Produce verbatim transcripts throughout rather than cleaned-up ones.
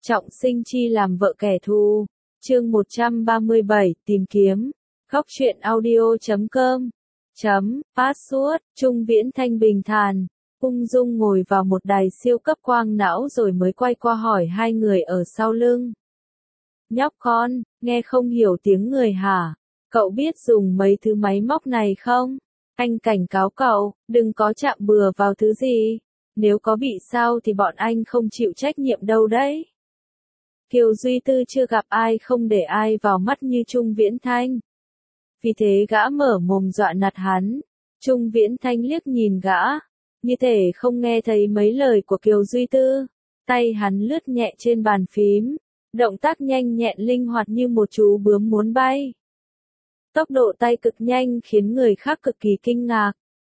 Trọng sinh chi làm vợ kẻ thù. Chương một trăm ba mươi bảy, tìm kiếm. Góc truyện audio chấm com. Chấm, password, Trung Viễn Thanh bình thản, ung dung ngồi vào một đài siêu cấp quang não rồi mới quay qua hỏi hai người ở sau lưng. Nhóc con, nghe không hiểu tiếng người hả? Cậu biết dùng mấy thứ máy móc này không? Anh cảnh cáo cậu, đừng có chạm bừa vào thứ gì. Nếu có bị sao thì bọn anh không chịu trách nhiệm đâu đấy. Kiều Duy Tư chưa gặp ai không để ai vào mắt như Trung Viễn Thanh. Vì thế gã mở mồm dọa nạt hắn. Trung Viễn Thanh liếc nhìn gã, như thể không nghe thấy mấy lời của Kiều Duy Tư. Tay hắn lướt nhẹ trên bàn phím, động tác nhanh nhẹn linh hoạt như một chú bướm muốn bay. Tốc độ tay cực nhanh khiến người khác cực kỳ kinh ngạc.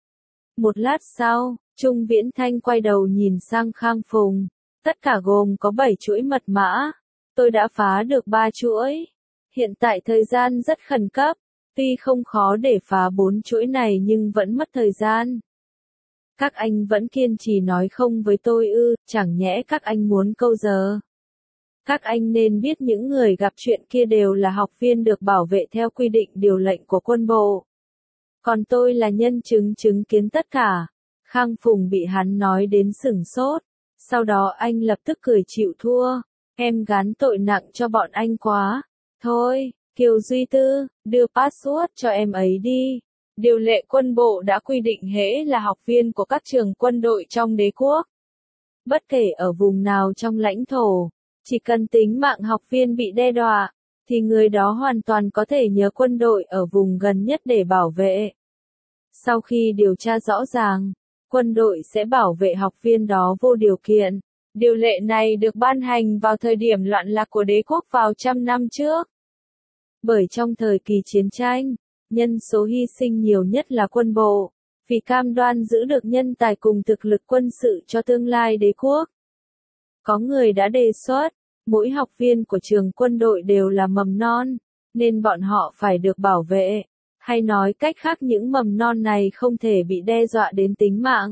Một lát sau, Trung Viễn Thanh quay đầu nhìn sang Khang Phùng. Tất cả gồm có bảy chuỗi mật mã. Tôi đã phá được ba chuỗi. Hiện tại thời gian rất khẩn cấp. Tuy không khó để phá bốn chuỗi này nhưng vẫn mất thời gian. Các anh vẫn kiên trì nói không với tôi ư, chẳng nhẽ các anh muốn câu giờ. Các anh nên biết những người gặp chuyện kia đều là học viên được bảo vệ theo quy định điều lệnh của quân bộ. Còn tôi là nhân chứng chứng kiến tất cả. Khang Phùng bị hắn nói đến sửng sốt. Sau đó anh lập tức cười chịu thua. Em gán tội nặng cho bọn anh quá. Thôi, Kiều Duy Tư, đưa password cho em ấy đi. Điều lệ quân bộ đã quy định hễ là học viên của các trường quân đội trong đế quốc. Bất kể ở vùng nào trong lãnh thổ, chỉ cần tính mạng học viên bị đe dọa, thì người đó hoàn toàn có thể nhờ quân đội ở vùng gần nhất để bảo vệ. Sau khi điều tra rõ ràng, quân đội sẽ bảo vệ học viên đó vô điều kiện. Điều lệ này được ban hành vào thời điểm loạn lạc của đế quốc vào trăm năm trước. Bởi trong thời kỳ chiến tranh, nhân số hy sinh nhiều nhất là quân bộ, vì cam đoan giữ được nhân tài cùng thực lực quân sự cho tương lai đế quốc. Có người đã đề xuất, mỗi học viên của trường quân đội đều là mầm non, nên bọn họ phải được bảo vệ, hay nói cách khác những mầm non này không thể bị đe dọa đến tính mạng.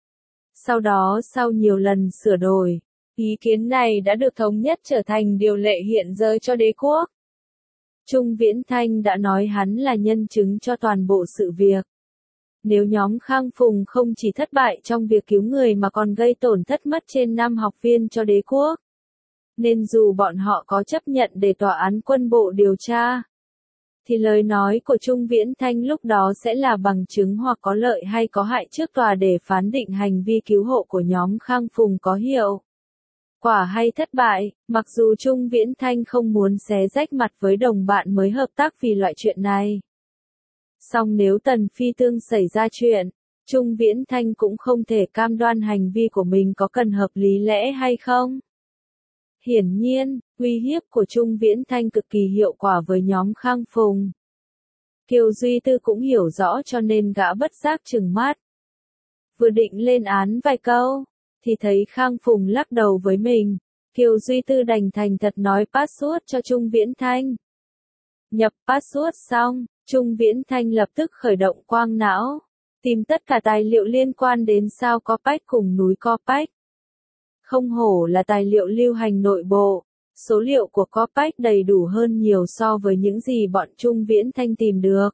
Sau đó sau nhiều lần sửa đổi, ý kiến này đã được thống nhất trở thành điều lệ hiện giờ cho đế quốc. Trung Viễn Thanh đã nói hắn là nhân chứng cho toàn bộ sự việc. Nếu nhóm Khang Phùng không chỉ thất bại trong việc cứu người mà còn gây tổn thất mất trên năm học viên cho đế quốc, nên dù bọn họ có chấp nhận để tòa án quân bộ điều tra, thì lời nói của Trung Viễn Thanh lúc đó sẽ là bằng chứng hoặc có lợi hay có hại trước tòa để phán định hành vi cứu hộ của nhóm Khang Phùng có hiệu quả hay thất bại, mặc dù Trung Viễn Thanh không muốn xé rách mặt với đồng bạn mới hợp tác vì loại chuyện này. Song nếu Tần Phi Tương xảy ra chuyện, Trung Viễn Thanh cũng không thể cam đoan hành vi của mình có cần hợp lý lẽ hay không. Hiển nhiên, uy hiếp của Trung Viễn Thanh cực kỳ hiệu quả với nhóm Khang Phùng. Kiều Duy Tư cũng hiểu rõ cho nên gã bất giác trừng mắt. Vừa định lên án vài câu, thì thấy Khang Phùng lắc đầu với mình. Kiều Duy Tư đành thành thật nói password cho Trung Viễn Thanh. Nhập password xong, Trung Viễn Thanh lập tức khởi động quang não, tìm tất cả tài liệu liên quan đến sao Copac cùng núi Copac. Không hổ là tài liệu lưu hành nội bộ, số liệu của Copac đầy đủ hơn nhiều so với những gì bọn Trung Viễn Thanh tìm được.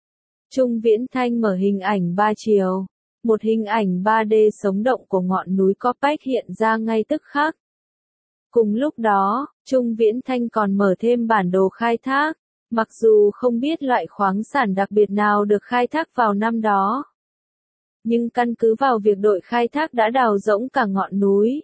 Trung Viễn Thanh mở hình ảnh ba chiều, một hình ảnh ba D sống động của ngọn núi Copac hiện ra ngay tức khắc. Cùng lúc đó, Trung Viễn Thanh còn mở thêm bản đồ khai thác, mặc dù không biết loại khoáng sản đặc biệt nào được khai thác vào năm đó. Nhưng căn cứ vào việc đội khai thác đã đào rỗng cả ngọn núi,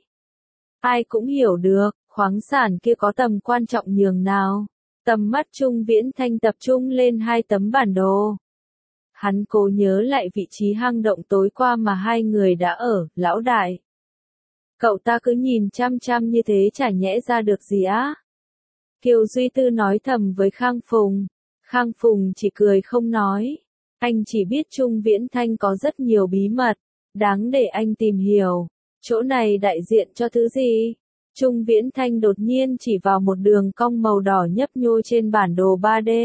ai cũng hiểu được, khoáng sản kia có tầm quan trọng nhường nào. Tầm mắt Trung Viễn Thanh tập trung lên hai tấm bản đồ. Hắn cố nhớ lại vị trí hang động tối qua mà hai người đã ở, lão đại. Cậu ta cứ nhìn chăm chăm như thế chả nhẽ ra được gì á. Kiều Duy Tư nói thầm với Khang Phùng. Khang Phùng chỉ cười không nói. Anh chỉ biết Trung Viễn Thanh có rất nhiều bí mật, đáng để anh tìm hiểu. Chỗ này đại diện cho thứ gì? Trung Viễn Thanh đột nhiên chỉ vào một đường cong màu đỏ nhấp nhô trên bản đồ ba D.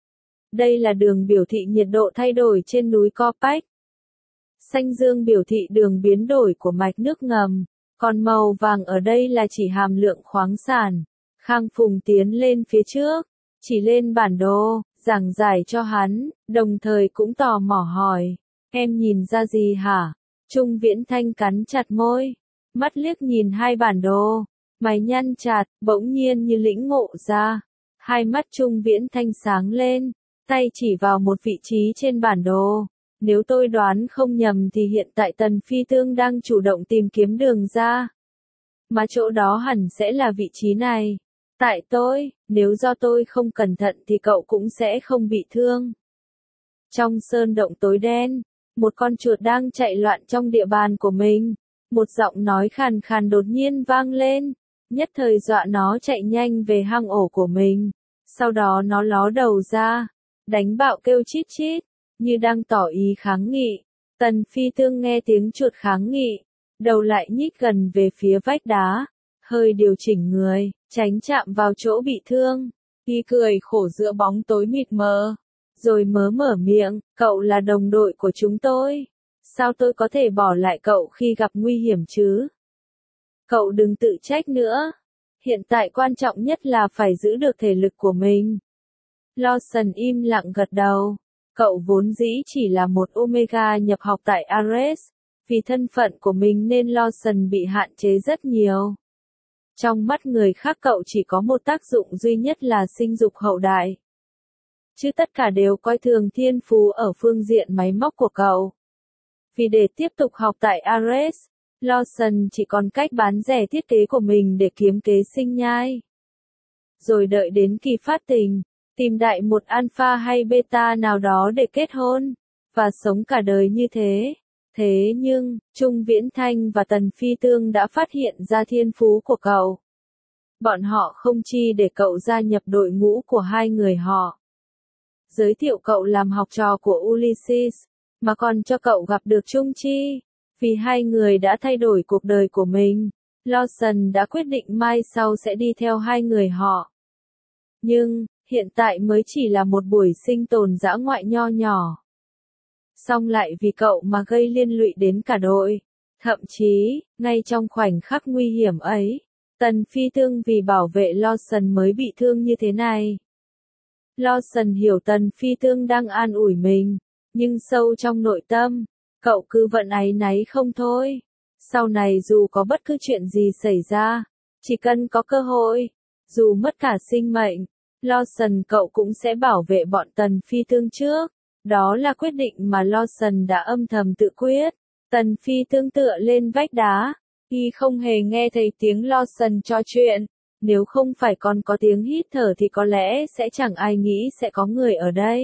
Đây là đường biểu thị nhiệt độ thay đổi trên núi Copac. Xanh dương biểu thị đường biến đổi của mạch nước ngầm. Còn màu vàng ở đây là chỉ hàm lượng khoáng sản. Khang Phùng tiến lên phía trước, chỉ lên bản đồ, giảng giải cho hắn, đồng thời cũng tò mò hỏi, em nhìn ra gì hả? Trung Viễn Thanh cắn chặt môi, mắt liếc nhìn hai bản đồ, mày nhăn chặt, bỗng nhiên như lĩnh ngộ ra. Hai mắt Trung Viễn Thanh sáng lên, tay chỉ vào một vị trí trên bản đồ. Nếu tôi đoán không nhầm thì hiện tại Tần Phi Tương đang chủ động tìm kiếm đường ra. Mà chỗ đó hẳn sẽ là vị trí này. Tại tôi, nếu do tôi không cẩn thận thì cậu cũng sẽ không bị thương. Trong sơn động tối đen, một con chuột đang chạy loạn trong địa bàn của mình. Một giọng nói khàn khàn đột nhiên vang lên, nhất thời dọa nó chạy nhanh về hang ổ của mình. Sau đó nó ló đầu ra, đánh bạo kêu chít chít, như đang tỏ ý kháng nghị. Tần Phi Tương nghe tiếng chuột kháng nghị, đầu lại nhích gần về phía vách đá, hơi điều chỉnh người, tránh chạm vào chỗ bị thương. Y cười khổ giữa bóng tối mịt mờ, rồi mớ mở miệng, cậu là đồng đội của chúng tôi. Sao tôi có thể bỏ lại cậu khi gặp nguy hiểm chứ? Cậu đừng tự trách nữa. Hiện tại quan trọng nhất là phải giữ được thể lực của mình. Lawson im lặng gật đầu. Cậu vốn dĩ chỉ là một Omega nhập học tại Ares. Vì thân phận của mình nên Lawson bị hạn chế rất nhiều. Trong mắt người khác cậu chỉ có một tác dụng duy nhất là sinh dục hậu đại. Chứ tất cả đều coi thường thiên phú ở phương diện máy móc của cậu. Vì để tiếp tục học tại Ares, Lawson chỉ còn cách bán rẻ thiết kế của mình để kiếm kế sinh nhai. Rồi đợi đến kỳ phát tình, tìm đại một alpha hay beta nào đó để kết hôn, và sống cả đời như thế. Thế nhưng, Trung Viễn Thanh và Tần Phi Tương đã phát hiện ra thiên phú của cậu. Bọn họ không chi để cậu gia nhập đội ngũ của hai người họ. Giới thiệu cậu làm học trò của Ulysses, mà còn cho cậu gặp được Trung Chi. Vì hai người đã thay đổi cuộc đời của mình, Lawson đã quyết định mai sau sẽ đi theo hai người họ. Nhưng, hiện tại mới chỉ là một buổi sinh tồn dã ngoại nho nhỏ. Xong lại vì cậu mà gây liên lụy đến cả đội. Thậm chí, ngay trong khoảnh khắc nguy hiểm ấy, Tần Phi Tương vì bảo vệ Lawson mới bị thương như thế này. Lawson hiểu Tần Phi Tương đang an ủi mình, nhưng sâu trong nội tâm, cậu cứ vẫn áy náy không thôi. Sau này dù có bất cứ chuyện gì xảy ra, chỉ cần có cơ hội, dù mất cả sinh mệnh, Lawson cậu cũng sẽ bảo vệ bọn Tần Phi Tương trước. Đó là quyết định mà Lawson đã âm thầm tự quyết. Tần Phi Tương tựa lên vách đá, y không hề nghe thấy tiếng Lawson trò chuyện. Nếu không phải còn có tiếng hít thở thì có lẽ sẽ chẳng ai nghĩ sẽ có người ở đây.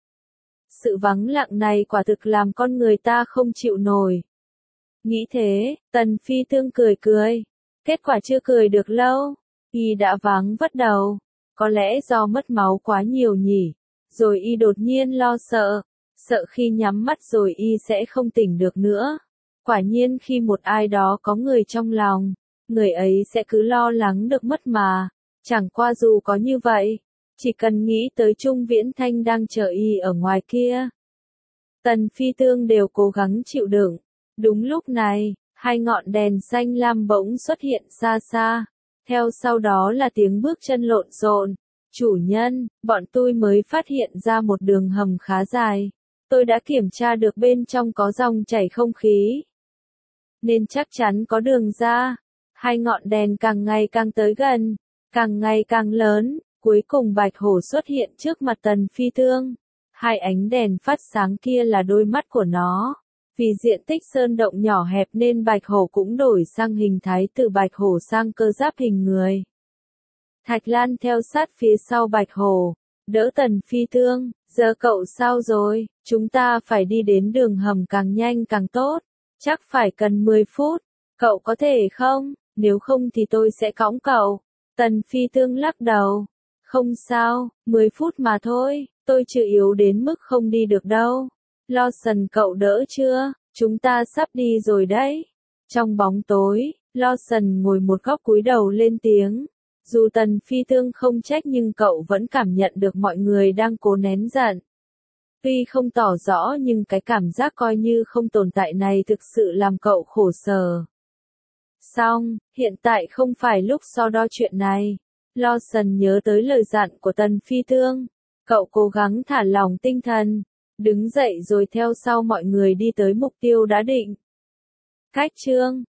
Sự vắng lặng này quả thực làm con người ta không chịu nổi. Nghĩ thế, Tần Phi Tương cười cười. Kết quả chưa cười được lâu, y đã váng vất đầu. Có lẽ do mất máu quá nhiều nhỉ. Rồi y đột nhiên lo sợ. Sợ khi nhắm mắt rồi y sẽ không tỉnh được nữa. Quả nhiên khi một ai đó có người trong lòng, người ấy sẽ cứ lo lắng được mất mà. Chẳng qua dù có như vậy, chỉ cần nghĩ tới Trung Viễn Thanh đang chờ y ở ngoài kia. Tần Phi Tương đều cố gắng chịu đựng. Đúng lúc này, hai ngọn đèn xanh lam bỗng xuất hiện xa xa. Theo sau đó là tiếng bước chân lộn xộn. Chủ nhân, bọn tôi mới phát hiện ra một đường hầm khá dài. Tôi đã kiểm tra được bên trong có dòng chảy không khí. Nên chắc chắn có đường ra. Hai ngọn đèn càng ngày càng tới gần, càng ngày càng lớn. Cuối cùng Bạch Hổ xuất hiện trước mặt Tần Phi Tương. Hai ánh đèn phát sáng kia là đôi mắt của nó. Vì diện tích sơn động nhỏ hẹp nên Bạch Hổ cũng đổi sang hình thái từ Bạch Hổ sang cơ giáp hình người. Thạch Lan theo sát phía sau Bạch Hổ, đỡ Tần Phi Tương. Giờ cậu sao rồi? Chúng ta phải đi đến đường hầm càng nhanh càng tốt. Chắc phải cần mười phút. Cậu có thể không? Nếu không thì tôi sẽ cõng cậu. Tần Phi Tương lắc đầu. Không sao, mười phút mà thôi, tôi chưa yếu đến mức không đi được đâu. Lawson cậu đỡ chưa? Chúng ta sắp đi rồi đấy. Trong bóng tối, Lawson ngồi một góc cúi đầu lên tiếng. Dù Tần Phi Tương không trách nhưng cậu vẫn cảm nhận được mọi người đang cố nén giận. Tuy không tỏ rõ nhưng cái cảm giác coi như không tồn tại này thực sự làm cậu khổ sở. xong, hiện tại không phải lúc so đo chuyện này. Lawson nhớ tới lời dặn của Tần Phi Thương. Cậu cố gắng thả lỏng tinh thần, đứng dậy rồi theo sau mọi người đi tới mục tiêu đã định. Cách chương